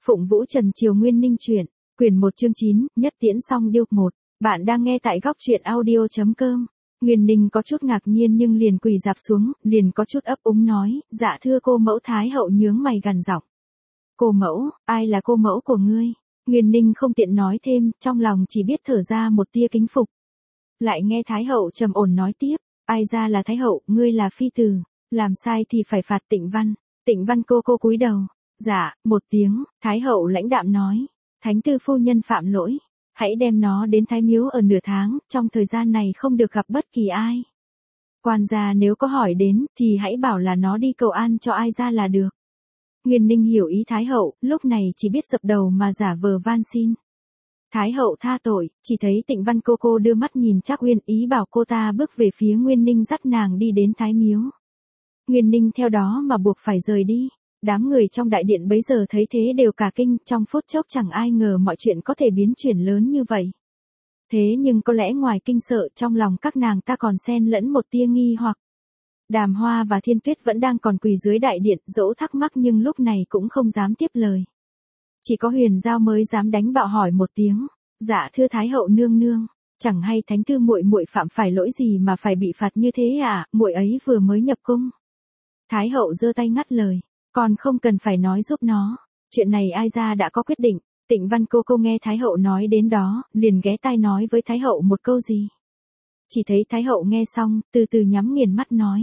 Phụng Vũ Trần Triều Nguyên Ninh truyện, quyển 1 chương 9, nhất tiễn song điêu 1. Bạn đang nghe tại góc truyện audio.com. Nguyên Ninh có chút ngạc nhiên nhưng liền quỳ dạp xuống, liền có chút ấp úng nói, dạ thưa cô mẫu. Thái hậu nhướng mày gằn giọng. Cô mẫu, ai là cô mẫu của ngươi? Nguyên Ninh không tiện nói thêm, trong lòng chỉ biết thở ra một tia kính phục. Lại nghe Thái hậu trầm ổn nói tiếp, ai ra là Thái hậu, ngươi là phi tử, làm sai thì phải phạt Tịnh Văn. Tịnh Văn cô cúi đầu. Dạ, một tiếng, Thái hậu lãnh đạm nói, thánh tư phu nhân phạm lỗi, hãy đem nó đến Thái miếu ở nửa tháng, trong thời gian này không được gặp bất kỳ ai. Quan gia nếu có hỏi đến, thì hãy bảo là nó đi cầu an cho ai ra là được. Nguyên Ninh hiểu ý Thái hậu, lúc này chỉ biết dập đầu mà giả vờ van xin. Thái hậu tha tội, chỉ thấy Tịnh Văn cô đưa mắt nhìn Trác Uyên, ý bảo cô ta bước về phía Nguyên Ninh dắt nàng đi đến Thái miếu. Nguyên Ninh theo đó mà buộc phải rời đi. Đám người trong đại điện bấy giờ thấy thế đều cả kinh, trong phút chốc chẳng ai ngờ mọi chuyện có thể biến chuyển lớn như vậy. Thế nhưng có lẽ ngoài kinh sợ, trong lòng các nàng ta còn xen lẫn một tia nghi hoặc. Đàm Hoa và Thiên Tuyết vẫn đang còn quỳ dưới đại điện, dỗ thắc mắc nhưng lúc này cũng không dám tiếp lời. Chỉ có Huyền Giao mới dám đánh bạo hỏi một tiếng, dạ thưa Thái hậu nương nương, chẳng hay thánh tư muội muội phạm phải lỗi gì mà phải bị phạt như thế à, muội ấy vừa mới nhập cung. Thái hậu giơ tay ngắt lời. Còn không cần phải nói giúp nó, chuyện này ai ra đã có quyết định. Tịnh Văn cô nghe Thái hậu nói đến đó, liền ghé tai nói với Thái hậu một câu gì. Chỉ thấy Thái hậu nghe xong, từ từ nhắm nghiền mắt nói.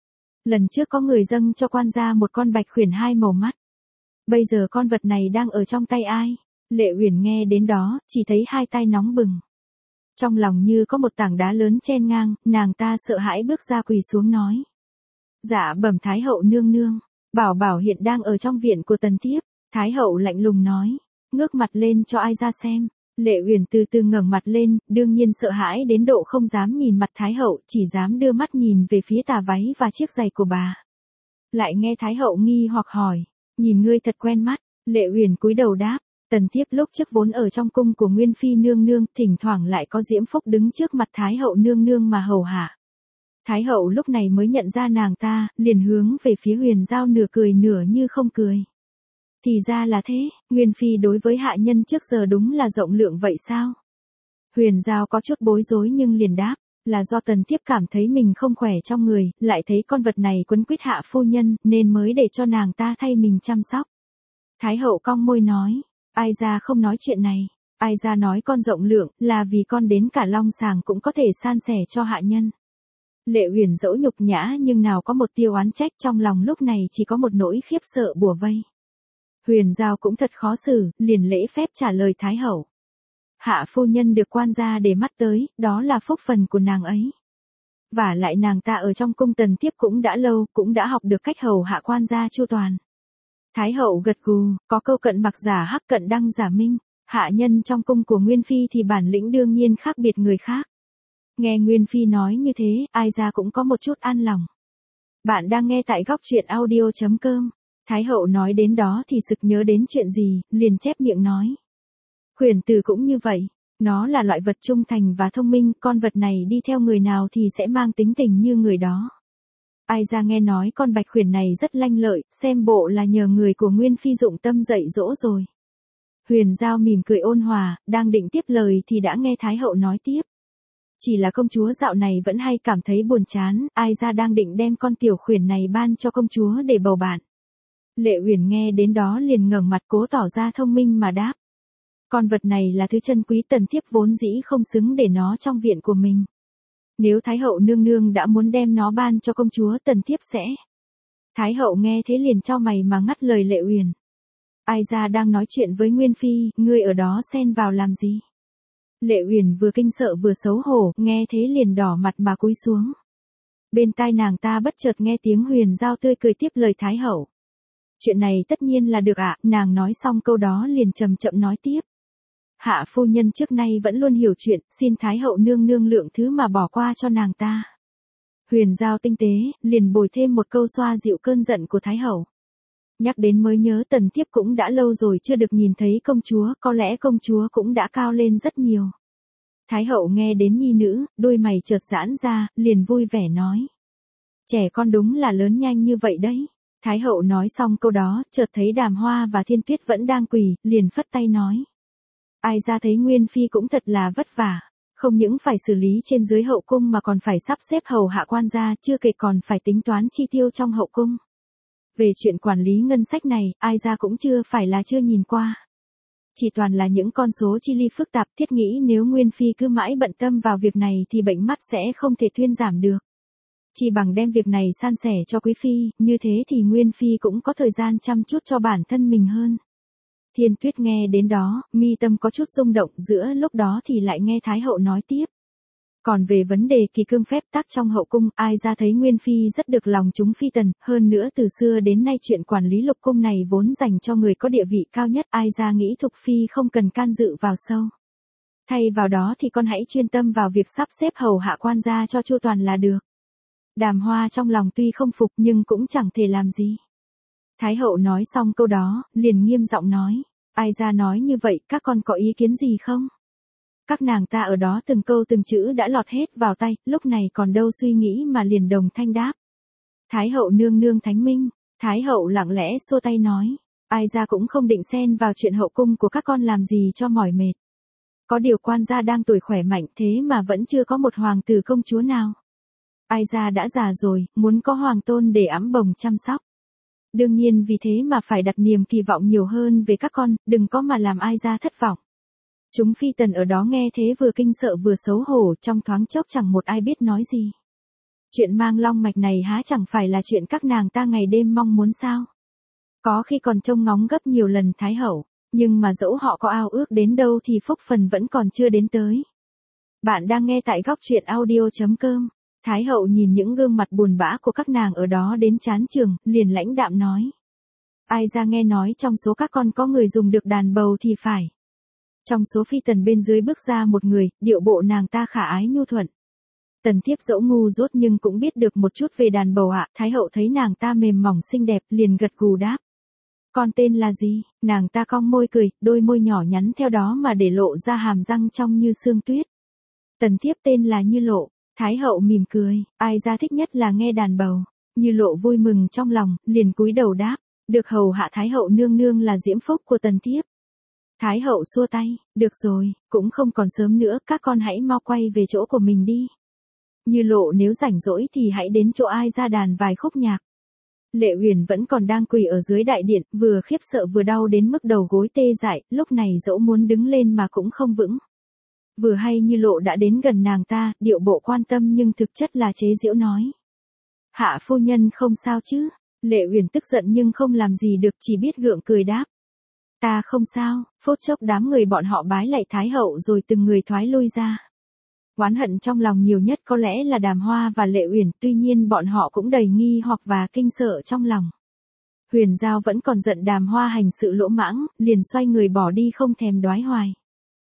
Lần trước có người dâng cho quan gia một con bạch khuyển 2 màu mắt. Bây giờ con vật này đang ở trong tay ai? Lệ Uyển nghe đến đó, chỉ thấy hai tay nóng bừng. Trong lòng như có một tảng đá lớn chen ngang, nàng ta sợ hãi bước ra quỳ xuống nói. Dạ bẩm Thái hậu nương nương. Bảo Bảo hiện đang ở trong viện của Tần Thiếp. Thái hậu lạnh lùng nói, ngước mặt lên cho ai ra xem. Lệ Uyển từ từ ngẩng mặt lên, đương nhiên sợ hãi đến độ không dám nhìn mặt Thái hậu, chỉ dám đưa mắt nhìn về phía tà váy và chiếc giày của bà. Lại nghe Thái hậu nghi hoặc hỏi, nhìn ngươi thật quen mắt. Lệ Uyển cúi đầu đáp, Tần Thiếp lúc trước vốn ở trong cung của Nguyên phi nương nương, thỉnh thoảng lại có Diễm Phúc đứng trước mặt Thái hậu nương nương mà hầu hạ. Thái hậu lúc này mới nhận ra nàng ta, liền hướng về phía Huyền Giao nửa cười nửa như không cười. Thì ra là thế, Nguyên phi đối với hạ nhân trước giờ đúng là rộng lượng vậy sao? Huyền Giao có chút bối rối nhưng liền đáp, là do Tần Thiếp cảm thấy mình không khỏe trong người, lại thấy con vật này quấn quýt hạ phu nhân, nên mới để cho nàng ta thay mình chăm sóc. Thái hậu cong môi nói, ai ra không nói chuyện này, ai ra nói con rộng lượng, là vì con đến cả long sàng cũng có thể san sẻ cho hạ nhân. Lệ Uyển dẫu nhục nhã nhưng nào có một tia oán trách, trong lòng lúc này chỉ có một nỗi khiếp sợ bủa vây. Huyền Giao cũng thật khó xử, liền lễ phép trả lời Thái hậu. Hạ phu nhân được quan gia để mắt tới, đó là phúc phần của nàng ấy. Và lại nàng ta ở trong cung Tần Thiếp cũng đã lâu, cũng đã học được cách hầu hạ quan gia chu toàn. Thái hậu gật gù, có câu cận mặc giả hắc cận đăng giả minh, hạ nhân trong cung của Nguyên phi thì bản lĩnh đương nhiên khác biệt người khác. Nghe Nguyên phi nói như thế, ai ra cũng có một chút an lòng. Bạn đang nghe tại góc truyện audio.com. Thái hậu nói đến đó thì sực nhớ đến chuyện gì, liền chép miệng nói. Khuyển tử cũng như vậy, nó là loại vật trung thành và thông minh, con vật này đi theo người nào thì sẽ mang tính tình như người đó. Ai ra nghe nói con bạch khuyển này rất lanh lợi, xem bộ là nhờ người của Nguyên phi dụng tâm dạy dỗ rồi. Huyền Giao mỉm cười ôn hòa, đang định tiếp lời thì đã nghe Thái hậu nói tiếp. Chỉ là công chúa dạo này vẫn hay cảm thấy buồn chán, ai ra đang định đem con tiểu khuyển này ban cho công chúa để bầu bạn. Lệ Uyển nghe đến đó liền ngẩng mặt cố tỏ ra thông minh mà đáp. Con vật này là thứ chân quý, Tần Thiếp vốn dĩ không xứng để nó trong viện của mình. Nếu Thái hậu nương nương đã muốn đem nó ban cho công chúa, Tần Thiếp sẽ. Thái hậu nghe thế liền chau mày mà ngắt lời Lệ Uyển. Ai ra đang nói chuyện với Nguyên phi, ngươi ở đó xen vào làm gì? Lệ Uyển vừa kinh sợ vừa xấu hổ, nghe thế liền đỏ mặt mà cúi xuống. Bên tai nàng ta bất chợt nghe tiếng Huyền Giao tươi cười tiếp lời Thái hậu. Chuyện này tất nhiên là được ạ, nàng nói xong câu đó liền chậm chậm nói tiếp. Hạ phu nhân trước nay vẫn luôn hiểu chuyện, xin Thái hậu nương nương lượng thứ mà bỏ qua cho nàng ta. Huyền Giao tinh tế, liền bồi thêm một câu xoa dịu cơn giận của Thái hậu. Nhắc đến mới nhớ Tần Thiếp cũng đã lâu rồi chưa được nhìn thấy công chúa, có lẽ công chúa cũng đã cao lên rất nhiều. Thái hậu nghe đến nhi nữ, đôi mày chợt giãn ra, liền vui vẻ nói. Trẻ con đúng là lớn nhanh như vậy đấy. Thái hậu nói xong câu đó, chợt thấy Đàm Hoa và Thiên Tuyết vẫn đang quỳ, liền phất tay nói. Ai ra thấy Nguyên Phi cũng thật là vất vả, không những phải xử lý trên dưới hậu cung mà còn phải sắp xếp hầu hạ quan gia, chưa kể còn phải tính toán chi tiêu trong hậu cung. Về chuyện quản lý ngân sách này, ai ra cũng chưa phải là chưa nhìn qua. Chỉ toàn là những con số chi ly phức tạp, thiết nghĩ nếu Nguyên Phi cứ mãi bận tâm vào việc này thì bệnh mắt sẽ không thể thuyên giảm được. Chỉ bằng đem việc này san sẻ cho quý phi, như thế thì Nguyên Phi cũng có thời gian chăm chút cho bản thân mình hơn. Thiên Tuyết nghe đến đó, mi tâm có chút rung động, giữa lúc đó thì lại nghe Thái hậu nói tiếp. Còn về vấn đề kỳ cương phép tắc trong hậu cung, ai ra thấy Nguyên Phi rất được lòng chúng phi tần, hơn nữa từ xưa đến nay chuyện quản lý lục cung này vốn dành cho người có địa vị cao nhất, ai ra nghĩ Thục Phi không cần can dự vào sâu. Thay vào đó thì con hãy chuyên tâm vào việc sắp xếp hầu hạ quan gia cho chu toàn là được. Đàm Hoa trong lòng tuy không phục nhưng cũng chẳng thể làm gì. Thái hậu nói xong câu đó, liền nghiêm giọng nói, ai ra nói như vậy, các con có ý kiến gì không? Các nàng ta ở đó từng câu từng chữ đã lọt hết vào tay, lúc này còn đâu suy nghĩ mà liền đồng thanh đáp. Thái hậu nương nương thánh minh. Thái hậu lặng lẽ xua tay nói, ai ra cũng không định xen vào chuyện hậu cung của các con làm gì cho mỏi mệt. Có điều quan gia đang tuổi khỏe mạnh thế mà vẫn chưa có một hoàng tử công chúa nào. Ai ra đã già rồi, muốn có hoàng tôn để ẵm bồng chăm sóc. Đương nhiên vì thế mà phải đặt niềm kỳ vọng nhiều hơn về các con, đừng có mà làm ai ra thất vọng. Chúng phi tần ở đó nghe thế vừa kinh sợ vừa xấu hổ, trong thoáng chốc chẳng một ai biết nói gì. Chuyện mang long mạch này há chẳng phải là chuyện các nàng ta ngày đêm mong muốn sao? Có khi còn trông ngóng gấp nhiều lần Thái hậu, nhưng mà dẫu họ có ao ước đến đâu thì phúc phần vẫn còn chưa đến tới. Bạn đang nghe tại góc truyện audio.com. Thái hậu nhìn những gương mặt buồn bã của các nàng ở đó đến chán chường, liền lãnh đạm nói. Ai ra nghe nói trong số các con có người dùng được đàn bầu thì phải. Trong số phi tần bên dưới bước ra một người, điệu bộ nàng ta khả ái nhu thuận. Tần thiếp dẫu ngu dốt nhưng cũng biết được một chút về đàn bầu ạ. Thái hậu thấy nàng ta mềm mỏng xinh đẹp, liền gật gù đáp. Con tên là gì? Nàng ta cong môi cười, đôi môi nhỏ nhắn theo đó mà để lộ ra hàm răng trong như sương tuyết. Tần thiếp tên là Như Lộ. Thái hậu mỉm cười, ai ra thích nhất là nghe đàn bầu. Như Lộ vui mừng trong lòng, liền cúi đầu đáp, được hầu hạ Thái hậu nương nương là diễm phúc của tần thiếp. Thái hậu xua tay, được rồi, cũng không còn sớm nữa, các con hãy mau quay về chỗ của mình đi. Như Lộ nếu rảnh rỗi thì hãy đến chỗ ai ra đàn vài khúc nhạc. Lệ Uyển vẫn còn đang quỳ ở dưới đại điện, vừa khiếp sợ vừa đau đến mức đầu gối tê dại, lúc này dẫu muốn đứng lên mà cũng không vững. Vừa hay Như Lộ đã đến gần nàng ta, điệu bộ quan tâm nhưng thực chất là chế giễu nói. Hạ phu nhân không sao chứ? Lệ Uyển tức giận nhưng không làm gì được, chỉ biết gượng cười đáp. Ta không sao. Phút chốc đám người bọn họ bái lạy Thái hậu rồi từng người thoái lui ra. Oán hận trong lòng nhiều nhất có lẽ là Đàm Hoa và Lệ Uyển, tuy nhiên bọn họ cũng đầy nghi hoặc và kinh sợ trong lòng. Huyền Giao vẫn còn giận Đàm Hoa hành sự lỗ mãng, liền xoay người bỏ đi không thèm đoái hoài.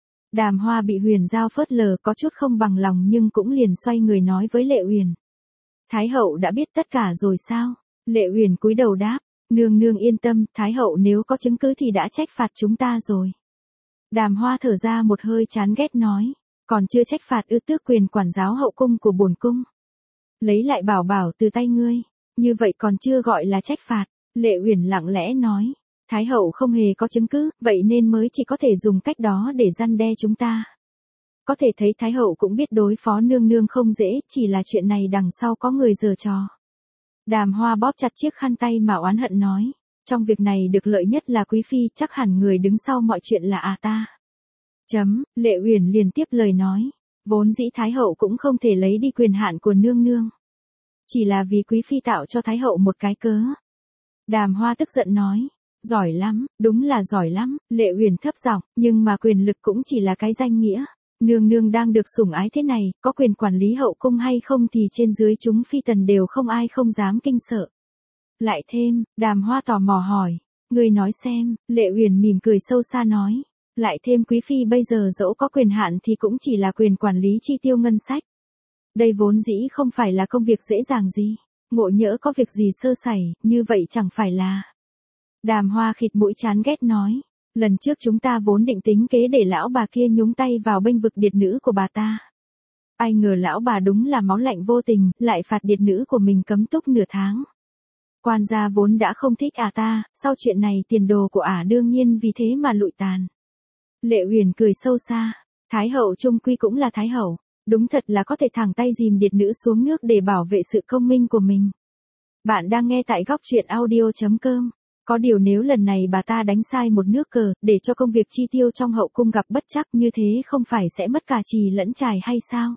Đàm Hoa bị Huyền Giao phớt lờ có chút không bằng lòng nhưng cũng liền xoay người nói với Lệ Uyển. Thái hậu đã biết tất cả rồi sao? Lệ Uyển cúi đầu đáp, nương nương yên tâm, Thái hậu nếu có chứng cứ thì đã trách phạt chúng ta rồi. Đàm Hoa thở ra một hơi chán ghét nói, còn chưa trách phạt ư? Tước quyền quản giáo hậu cung của bổn cung. Lấy lại bảo bảo từ tay ngươi, như vậy còn chưa gọi là trách phạt. Lệ Uyển lặng lẽ nói. Thái hậu không hề có chứng cứ, vậy nên mới chỉ có thể dùng cách đó để răn đe chúng ta. Có thể thấy Thái hậu cũng biết đối phó nương nương không dễ, chỉ là chuyện này đằng sau có người giở trò. Đàm Hoa bóp chặt chiếc khăn tay mà oán hận nói, trong việc này được lợi nhất là quý phi, chắc hẳn người đứng sau mọi chuyện là ta. Lệ Uyển liền tiếp lời nói, vốn dĩ Thái hậu cũng không thể lấy đi quyền hạn của nương nương. Chỉ là vì quý phi tạo cho Thái hậu một cái cớ. Đàm Hoa tức giận nói. Giỏi lắm, đúng là giỏi lắm. Lệ Uyển thấp giọng, nhưng mà quyền lực cũng chỉ là cái danh nghĩa. Nương nương đang được sủng ái thế này, có quyền quản lý hậu cung hay không thì trên dưới chúng phi tần đều không ai không dám kinh sợ. Lại thêm, Đàm Hoa tò mò hỏi, ngươi nói xem. Lệ Uyển mỉm cười sâu xa nói, lại thêm quý phi bây giờ dẫu có quyền hạn thì cũng chỉ là quyền quản lý chi tiêu ngân sách. Đây vốn dĩ không phải là công việc dễ dàng gì. Ngộ nhỡ có việc gì sơ sẩy, như vậy chẳng phải là. Đàm Hoa khịt mũi chán ghét nói, lần trước chúng ta vốn định tính kế để lão bà kia nhúng tay vào bênh vực điệt nữ của bà ta. Ai ngờ lão bà đúng là máu lạnh vô tình, lại phạt điệt nữ của mình cấm túc nửa tháng. Quan gia vốn đã không thích ta, sau chuyện này tiền đồ của đương nhiên vì thế mà lụi tàn. Lệ Uyển cười sâu xa, Thái hậu chung quy cũng là Thái hậu, đúng thật là có thể thẳng tay dìm điệt nữ xuống nước để bảo vệ sự công minh của mình. Bạn đang nghe tại góc truyện audio.com. Có điều nếu lần này bà ta đánh sai một nước cờ, để cho công việc chi tiêu trong hậu cung gặp bất trắc như thế không phải sẽ mất cả trì lẫn trài hay sao?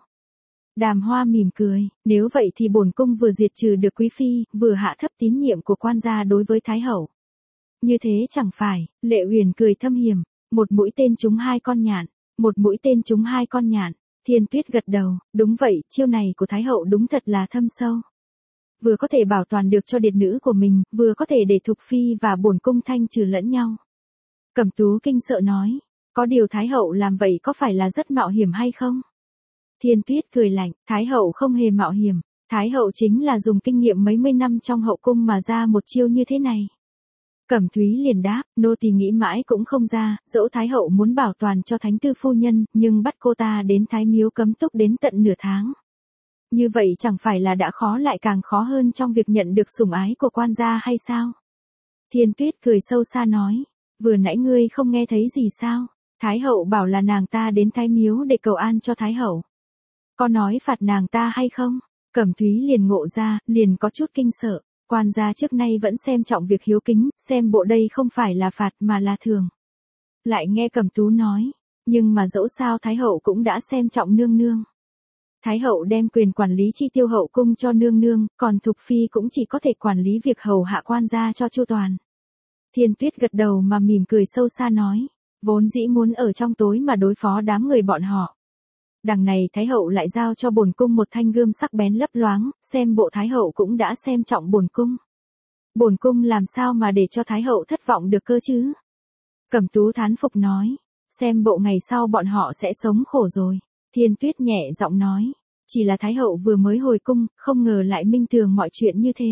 Đàm Hoa mỉm cười, nếu vậy thì bổn cung vừa diệt trừ được quý phi, vừa hạ thấp tín nhiệm của quan gia đối với Thái hậu. Như thế chẳng phải, Lệ Uyển cười thâm hiểm, một mũi tên trúng hai con nhạn, một mũi tên trúng hai con nhạn. Thiên Tuyết gật đầu, đúng vậy, chiêu này của Thái hậu đúng thật là thâm sâu. Vừa có thể bảo toàn được cho điệt nữ của mình, vừa có thể để Thục phi và bổn cung thanh trừ lẫn nhau. Cẩm Tú kinh sợ nói, có điều Thái hậu làm vậy có phải là rất mạo hiểm hay không? Thiên Tuyết cười lạnh, Thái hậu không hề mạo hiểm, Thái hậu chính là dùng kinh nghiệm mấy mươi năm trong hậu cung mà ra một chiêu như thế này. Cẩm Thúy liền đáp, nô tỳ nghĩ mãi cũng không ra, dẫu Thái hậu muốn bảo toàn cho thánh tư phu nhân, nhưng bắt cô ta đến Thái miếu cấm túc đến tận nửa tháng. Như vậy chẳng phải là đã khó lại càng khó hơn trong việc nhận được sủng ái của quan gia hay sao? Thiên Tuyết cười sâu xa nói, vừa nãy ngươi không nghe thấy gì sao? Thái hậu bảo là nàng ta đến Thái miếu để cầu an cho Thái hậu. Có nói phạt nàng ta hay không? Cẩm Thúy liền ngộ ra, liền có chút kinh sợ. Quan gia trước nay vẫn xem trọng việc hiếu kính, xem bộ đây không phải là phạt mà là thường. Lại nghe Cẩm Tú nói, nhưng mà dẫu sao Thái hậu cũng đã xem trọng nương nương. Thái hậu đem quyền quản lý chi tiêu hậu cung cho nương nương, còn Thục phi cũng chỉ có thể quản lý việc hầu hạ quan gia cho chu toàn. Thiên Tuyết gật đầu mà mỉm cười sâu xa nói, vốn dĩ muốn ở trong tối mà đối phó đám người bọn họ. Đằng này Thái hậu lại giao cho bổn cung một thanh gươm sắc bén lấp loáng, xem bộ Thái hậu cũng đã xem trọng bổn cung. Bổn cung làm sao mà để cho Thái hậu thất vọng được cơ chứ? Cẩm Tú thán phục nói, xem bộ ngày sau bọn họ sẽ sống khổ rồi. Thiên Tuyết nhẹ giọng nói, chỉ là Thái hậu vừa mới hồi cung, không ngờ lại minh tường mọi chuyện như thế.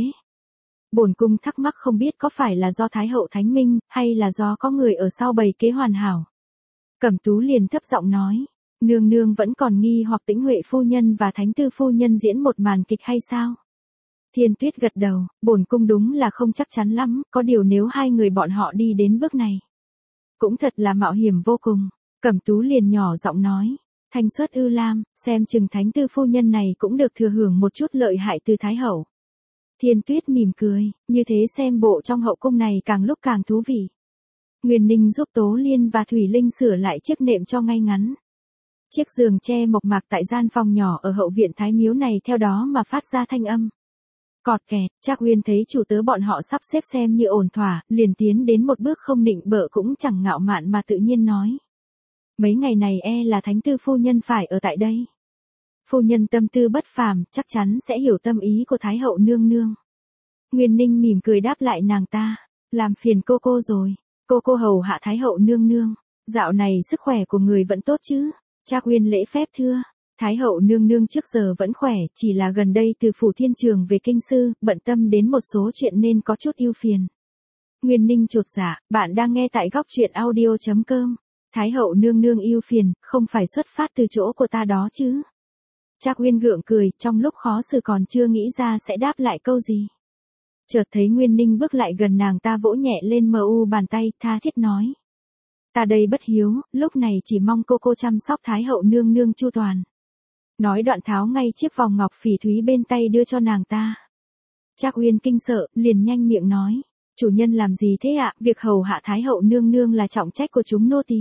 Bổn cung thắc mắc không biết có phải là do Thái hậu thánh minh, hay là do có người ở sau bày kế hoàn hảo. Cẩm Tú liền thấp giọng nói, nương nương vẫn còn nghi hoặc Tĩnh Huệ phu nhân và Thánh tư phu nhân diễn một màn kịch hay sao? Thiên Tuyết gật đầu, bổn cung đúng là không chắc chắn lắm, có điều nếu hai người bọn họ đi đến bước này, cũng thật là mạo hiểm vô cùng. Cẩm Tú liền nhỏ giọng nói, thanh xuất ư lam, xem chừng Thánh tư phu nhân này cũng được thừa hưởng một chút lợi hại từ Thái hậu. Thiên Tuyết mỉm cười, như thế xem bộ trong hậu cung này càng lúc càng thú vị. Nguyên Ninh giúp Tố Liên và Thủy Linh sửa lại chiếc nệm cho ngay ngắn. Chiếc giường tre mộc mạc tại gian phòng nhỏ ở hậu viện Thái miếu này theo đó mà phát ra thanh âm. Cọt kẹt, Trác Uyên thấy chủ tớ bọn họ sắp xếp xem như ổn thỏa, liền tiến đến một bước không nịnh bợ cũng chẳng ngạo mạn mà tự nhiên nói. Mấy ngày này là Thánh tư phu nhân phải ở tại đây. Phu nhân tâm tư bất phàm, chắc chắn sẽ hiểu tâm ý của Thái hậu nương nương. Nguyên Ninh mỉm cười đáp lại nàng ta, làm phiền cô rồi, cô hầu hạ Thái hậu nương nương, dạo này sức khỏe của người vẫn tốt chứ? Trác Uyên lễ phép thưa, Thái hậu nương nương trước giờ vẫn khỏe, chỉ là gần đây từ phủ thiên trường về kinh sư, bận tâm đến một số chuyện nên có chút ưu phiền. Nguyên Ninh chột dạ, bạn đang nghe tại góc truyện audio.com. Thái hậu nương nương ưu phiền, không phải xuất phát từ chỗ của ta đó chứ? Trác Uyên gượng cười, trong lúc khó xử còn chưa nghĩ ra sẽ đáp lại câu gì. Chợt thấy Nguyên Ninh bước lại gần nàng ta vỗ nhẹ lên mu bàn tay, tha thiết nói. Ta đây bất hiếu, lúc này chỉ mong cô chăm sóc Thái hậu nương nương chu toàn. Nói đoạn tháo ngay chiếc vòng ngọc phỉ thúy bên tay đưa cho nàng ta. Trác Uyên kinh sợ, liền nhanh miệng nói. Chủ nhân làm gì thế ạ? Việc hầu hạ Thái hậu nương nương là trọng trách của chúng nô tỳ.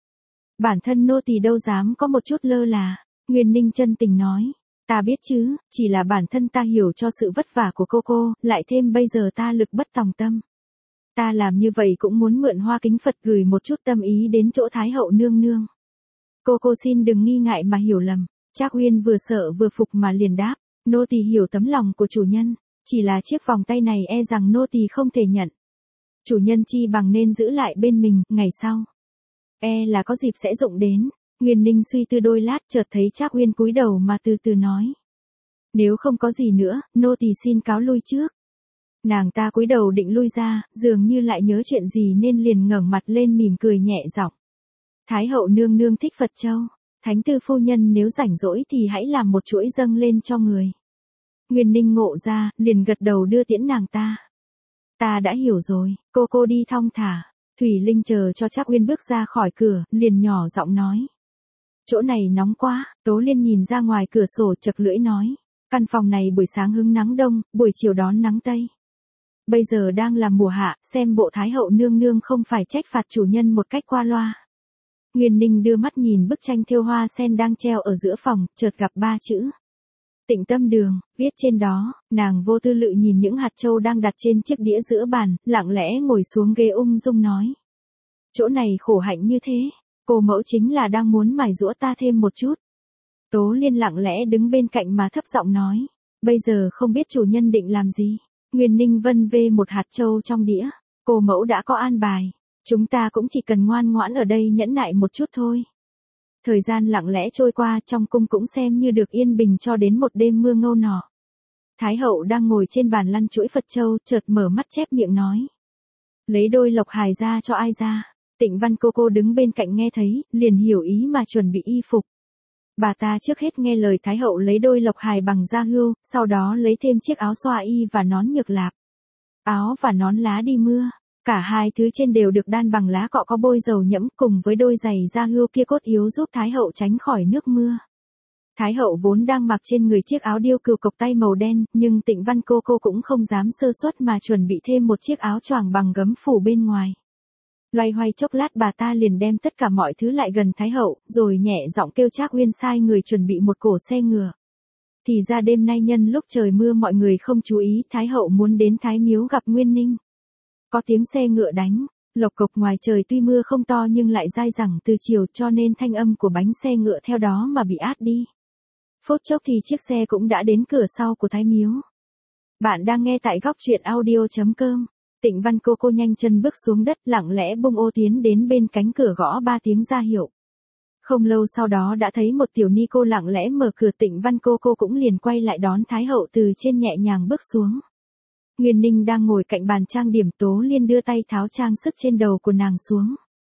Bản thân nô tỳ đâu dám có một chút lơ là. Nguyên Ninh chân tình nói. Ta biết chứ, chỉ là bản thân ta hiểu cho sự vất vả của cô, lại thêm bây giờ ta lực bất tòng tâm. Ta làm như vậy cũng muốn mượn hoa kính Phật gửi một chút tâm ý đến chỗ Thái hậu nương nương. Cô xin đừng nghi ngại mà hiểu lầm. Trác Uyên vừa sợ vừa phục mà liền đáp. Nô tỳ hiểu tấm lòng của chủ nhân, chỉ là chiếc vòng tay này rằng nô tỳ không thể nhận. Chủ nhân chi bằng nên giữ lại bên mình, ngày sau. Là có dịp sẽ dụng đến. Nguyên Ninh suy tư đôi lát chợt thấy Trác Uyên cúi đầu mà từ từ nói. Nếu không có gì nữa, nô tỳ xin cáo lui trước. Nàng ta cúi đầu định lui ra, dường như lại nhớ chuyện gì nên liền ngẩng mặt lên mỉm cười nhẹ giọng. Thái hậu nương nương thích Phật châu, Thánh tư phu nhân nếu rảnh rỗi thì hãy làm một chuỗi dâng lên cho người. Nguyên Ninh ngộ ra, liền gật đầu đưa tiễn nàng ta. Ta đã hiểu rồi, cô đi thong thả. Thủy Linh chờ cho Trác Uyên bước ra khỏi cửa, liền nhỏ giọng nói. Chỗ này nóng quá, Tố Liên nhìn ra ngoài cửa sổ chật lưỡi nói. Căn phòng này buổi sáng hứng nắng đông, buổi chiều đón nắng tây. Bây giờ đang là mùa hạ, xem bộ Thái hậu nương nương không phải trách phạt chủ nhân một cách qua loa. Nguyên Ninh đưa mắt nhìn bức tranh thêu hoa sen đang treo ở giữa phòng, chợt gặp 3 chữ. Tịnh Tâm Đường, viết trên đó, nàng vô tư lự nhìn những hạt châu đang đặt trên chiếc đĩa giữa bàn, lặng lẽ ngồi xuống ghế ung dung nói. Chỗ này khổ hạnh như thế, cô mẫu chính là đang muốn mài giũa ta thêm một chút. Tố Liên lặng lẽ đứng bên cạnh mà thấp giọng nói, bây giờ không biết chủ nhân định làm gì. Nguyên Ninh vân vê một hạt châu trong đĩa, cô mẫu đã có an bài, chúng ta cũng chỉ cần ngoan ngoãn ở đây nhẫn nại một chút thôi. Thời gian lặng lẽ trôi qua, trong cung cũng xem như được yên bình cho đến một đêm mưa ngâu nọ. Thái hậu đang ngồi trên bàn lăn chuỗi Phật châu, chợt mở mắt chép miệng nói. Lấy đôi lộc hài ra cho ai ra. Tịnh Văn cô đứng bên cạnh nghe thấy, liền hiểu ý mà chuẩn bị y phục. Bà ta trước hết nghe lời Thái hậu lấy đôi lộc hài bằng da hươu, sau đó lấy thêm chiếc áo xoa y và nón nhược lạp. Áo và nón lá đi mưa, cả hai thứ trên đều được đan bằng lá cọ có bôi dầu nhẫm, cùng với đôi giày da hươu kia cốt yếu giúp Thái hậu tránh khỏi nước mưa. Thái hậu vốn đang mặc trên người chiếc áo điêu cừu cộc tay màu đen, nhưng Tịnh Văn cô cũng không dám sơ suất mà chuẩn bị thêm một chiếc áo choàng bằng gấm phủ bên ngoài. Loay hoay chốc lát bà ta liền đem tất cả mọi thứ lại gần Thái hậu, rồi nhẹ giọng kêu Trác Uyên sai người chuẩn bị một cỗ xe ngựa. Thì ra đêm nay nhân lúc trời mưa mọi người không chú ý, Thái hậu muốn đến Thái Miếu gặp Nguyên Ninh. Có tiếng xe ngựa đánh, lộc cộc ngoài trời tuy mưa không to nhưng lại dai dẳng từ chiều, cho nên thanh âm của bánh xe ngựa theo đó mà bị át đi. Phút chốc thì chiếc xe cũng đã đến cửa sau của Thái Miếu. Bạn đang nghe tại góc truyện audio.com. Tịnh Văn cô nhanh chân bước xuống đất, lặng lẽ bung ô tiến đến bên cánh cửa gõ 3 tiếng ra hiệu. Không lâu sau đó đã thấy một tiểu ni cô lặng lẽ mở cửa. Tịnh Văn cô cũng liền quay lại đón Thái hậu từ trên nhẹ nhàng bước xuống. Nguyên Ninh đang ngồi cạnh bàn trang điểm, Tố Liên đưa tay tháo trang sức trên đầu của nàng xuống.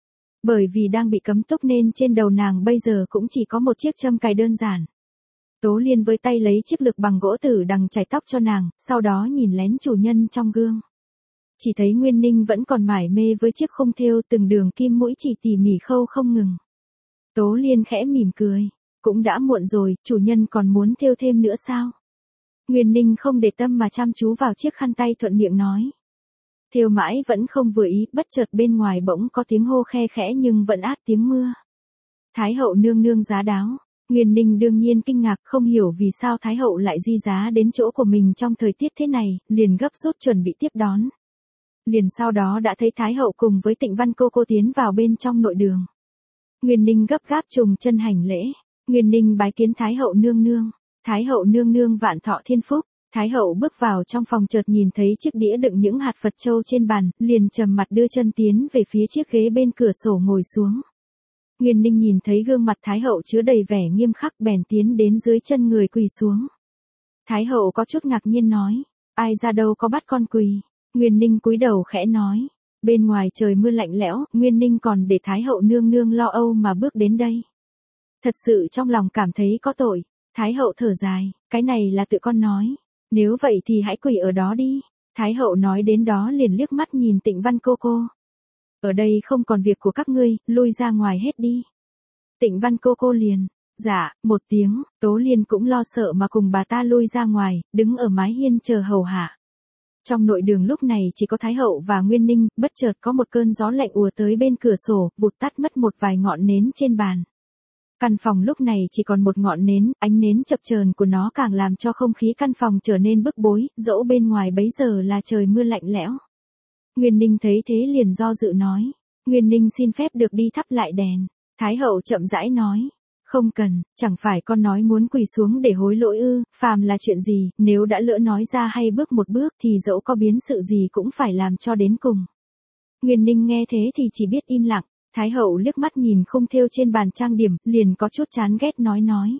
Bởi vì đang bị cấm túc nên trên đầu nàng bây giờ cũng chỉ có một chiếc châm cài đơn giản. Tố Liên với tay lấy chiếc lược bằng gỗ tử đằng chải tóc cho nàng, sau đó nhìn lén chủ nhân trong gương. Chỉ thấy Nguyên Ninh vẫn còn mải mê với chiếc khung thêu, từng đường kim mũi chỉ tỉ mỉ khâu không ngừng. Tố Liên khẽ mỉm cười, cũng đã muộn rồi, chủ nhân còn muốn thêu thêm nữa sao? Nguyên Ninh không để tâm mà chăm chú vào chiếc khăn tay, thuận miệng nói. Thêu mãi vẫn không vừa ý, bất chợt bên ngoài bỗng có tiếng hô khe khẽ nhưng vẫn át tiếng mưa. Thái hậu nương nương giá đáo. Nguyên Ninh đương nhiên kinh ngạc, không hiểu vì sao Thái hậu lại di giá đến chỗ của mình trong thời tiết thế này, liền gấp rút chuẩn bị tiếp đón. Liền sau đó đã thấy Thái hậu cùng với Tịnh Văn cô tiến vào bên trong nội đường. Nguyên Ninh gấp gáp trùng chân hành lễ. Nguyên Ninh bái kiến Thái hậu nương nương. Thái hậu nương nương vạn thọ thiên phúc. Thái hậu bước vào trong phòng chợt nhìn thấy chiếc đĩa đựng những hạt Phật châu trên bàn, liền trầm mặt đưa chân tiến về phía chiếc ghế bên cửa sổ ngồi xuống. Nguyên Ninh nhìn thấy gương mặt Thái hậu chứa đầy vẻ nghiêm khắc, bèn tiến đến dưới chân người quỳ xuống. Thái hậu có chút ngạc nhiên nói, ai ra đâu có bắt con quỳ. Nguyên Ninh cúi đầu khẽ nói, bên ngoài trời mưa lạnh lẽo, Nguyên Ninh còn để Thái hậu nương nương lo âu mà bước đến đây. Thật sự trong lòng cảm thấy có tội. Thái hậu thở dài, cái này là tự con nói, nếu vậy thì hãy quỳ ở đó đi. Thái hậu nói đến đó liền liếc mắt nhìn Tịnh Văn cô. Ở đây không còn việc của các ngươi, lui ra ngoài hết đi. Tịnh Văn cô liền, dạ, một tiếng. Tố Liên cũng lo sợ mà cùng bà ta lui ra ngoài, đứng ở mái hiên chờ hầu hạ. Trong nội đường lúc này chỉ có Thái hậu và Nguyên Ninh, bất chợt có một cơn gió lạnh ùa tới bên cửa sổ, vụt tắt mất một vài ngọn nến trên bàn. Căn phòng lúc này chỉ còn một ngọn nến, ánh nến chập chờn của nó càng làm cho không khí căn phòng trở nên bức bối, dẫu bên ngoài bấy giờ là trời mưa lạnh lẽo. Nguyên Ninh thấy thế liền do dự nói, Nguyên Ninh xin phép được đi thắp lại đèn. Thái hậu chậm rãi nói, không cần, chẳng phải con nói muốn quỳ xuống để hối lỗi ư, phàm là chuyện gì, nếu đã lỡ nói ra hay bước một bước thì dẫu có biến sự gì cũng phải làm cho đến cùng. Nguyên Ninh nghe thế thì chỉ biết im lặng. Thái hậu liếc mắt nhìn khung thêu trên bàn trang điểm, liền có chút chán ghét nói.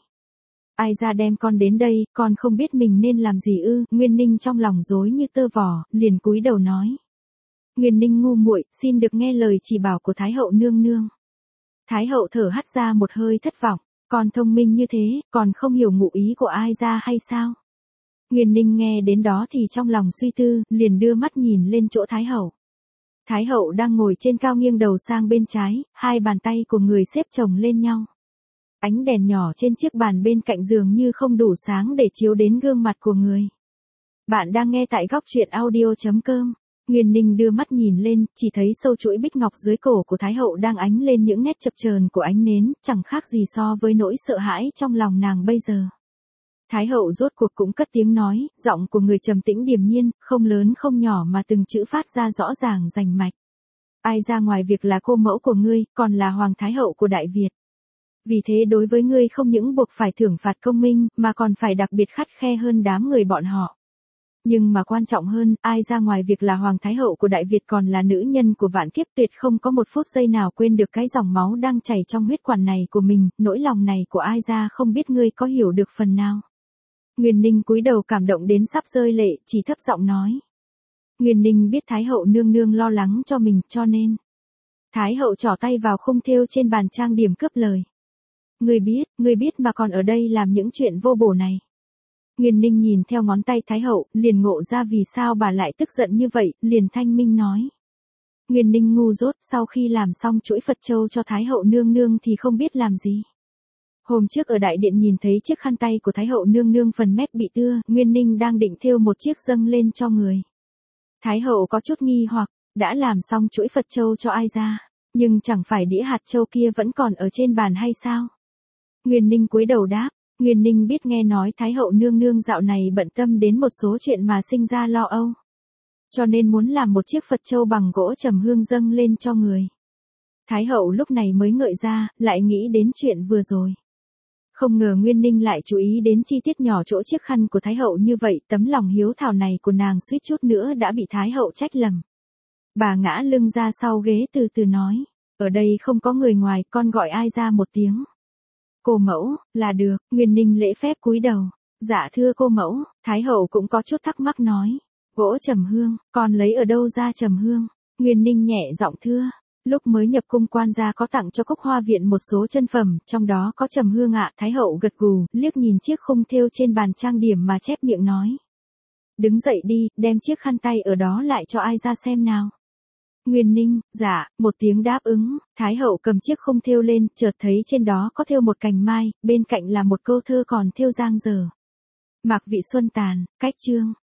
Ai ra đem con đến đây, con không biết mình nên làm gì ư? Nguyên Ninh trong lòng rối như tơ vò, liền cúi đầu nói. Nguyên Ninh ngu muội, xin được nghe lời chỉ bảo của Thái hậu nương nương. Thái hậu thở hắt ra một hơi thất vọng, con thông minh như thế, còn không hiểu ngụ ý của ai ra hay sao? Nguyên Ninh nghe đến đó thì trong lòng suy tư, liền đưa mắt nhìn lên chỗ Thái hậu. Thái hậu đang ngồi trên cao nghiêng đầu sang bên trái, hai bàn tay của người xếp chồng lên nhau. Ánh đèn nhỏ trên chiếc bàn bên cạnh giường như không đủ sáng để chiếu đến gương mặt của người. Bạn đang nghe tại góc truyện audio.com. Nguyên Ninh đưa mắt nhìn lên, chỉ thấy sâu chuỗi bích ngọc dưới cổ của Thái hậu đang ánh lên những nét chập chờn của ánh nến, chẳng khác gì so với nỗi sợ hãi trong lòng nàng bây giờ. Thái hậu rốt cuộc cũng cất tiếng nói, giọng của người trầm tĩnh điềm nhiên, không lớn không nhỏ mà từng chữ phát ra rõ ràng rành mạch. Ai ra ngoài việc là cô mẫu của ngươi, còn là hoàng thái hậu của Đại Việt. Vì thế đối với ngươi không những buộc phải thưởng phạt công minh, mà còn phải đặc biệt khắt khe hơn đám người bọn họ. Nhưng mà quan trọng hơn, ai ra ngoài việc là hoàng thái hậu của Đại Việt còn là nữ nhân của vạn kiếp, tuyệt không có một phút giây nào quên được cái dòng máu đang chảy trong huyết quản này của mình, nỗi lòng này của ai ra không biết ngươi có hiểu được phần nào. Nguyên Ninh cúi đầu cảm động đến sắp rơi lệ, chỉ thấp giọng nói. Nguyên Ninh biết Thái hậu nương nương lo lắng cho mình, cho nên. Thái hậu trỏ tay vào khung thêu trên bàn trang điểm cướp lời. Ngươi biết mà còn ở đây làm những chuyện vô bổ này. Nguyên Ninh nhìn theo ngón tay Thái hậu, liền ngộ ra vì sao bà lại tức giận như vậy, liền thanh minh nói. Nguyên Ninh ngu dốt, sau khi làm xong chuỗi Phật châu cho Thái hậu nương nương thì không biết làm gì. Hôm trước ở đại điện nhìn thấy chiếc khăn tay của Thái hậu nương nương phần mép bị tưa, Nguyên Ninh đang định thêu một chiếc dâng lên cho người. Thái hậu có chút nghi hoặc, đã làm xong chuỗi Phật châu cho ai ra, nhưng chẳng phải đĩa hạt châu kia vẫn còn ở trên bàn hay sao? Nguyên Ninh cúi đầu đáp, Nguyên Ninh biết nghe nói Thái hậu nương nương dạo này bận tâm đến một số chuyện mà sinh ra lo âu. Cho nên muốn làm một chiếc Phật châu bằng gỗ trầm hương dâng lên cho người. Thái hậu lúc này mới ngợi ra, lại nghĩ đến chuyện vừa rồi. Không ngờ Nguyên Ninh lại chú ý đến chi tiết nhỏ chỗ chiếc khăn của Thái hậu như vậy, tấm lòng hiếu thảo này của nàng suýt chút nữa đã bị Thái hậu trách lầm. Bà ngã lưng ra sau ghế từ từ nói, ở đây không có người ngoài, con gọi ai ra một tiếng. Cô mẫu, là được, Nguyên Ninh lễ phép cúi đầu. Dạ thưa cô mẫu, Thái hậu cũng có chút thắc mắc nói. Gỗ trầm hương, con lấy ở đâu ra trầm hương? Nguyên Ninh nhẹ giọng thưa. Lúc mới nhập cung quan gia có tặng cho Cốc Hoa viện một số chân phẩm, trong đó có trầm hương ạ. Thái hậu gật gù, liếc nhìn chiếc khung thêu trên bàn trang điểm mà chép miệng nói. Đứng dậy đi, đem chiếc khăn tay ở đó lại cho ai ra xem nào. Nguyên Ninh, dạ, một tiếng đáp ứng, Thái hậu cầm chiếc khung thêu lên, chợt thấy trên đó có thêu một cành mai, bên cạnh là một câu thơ còn thêu dang dở. Mạc vị xuân tàn, cách chương,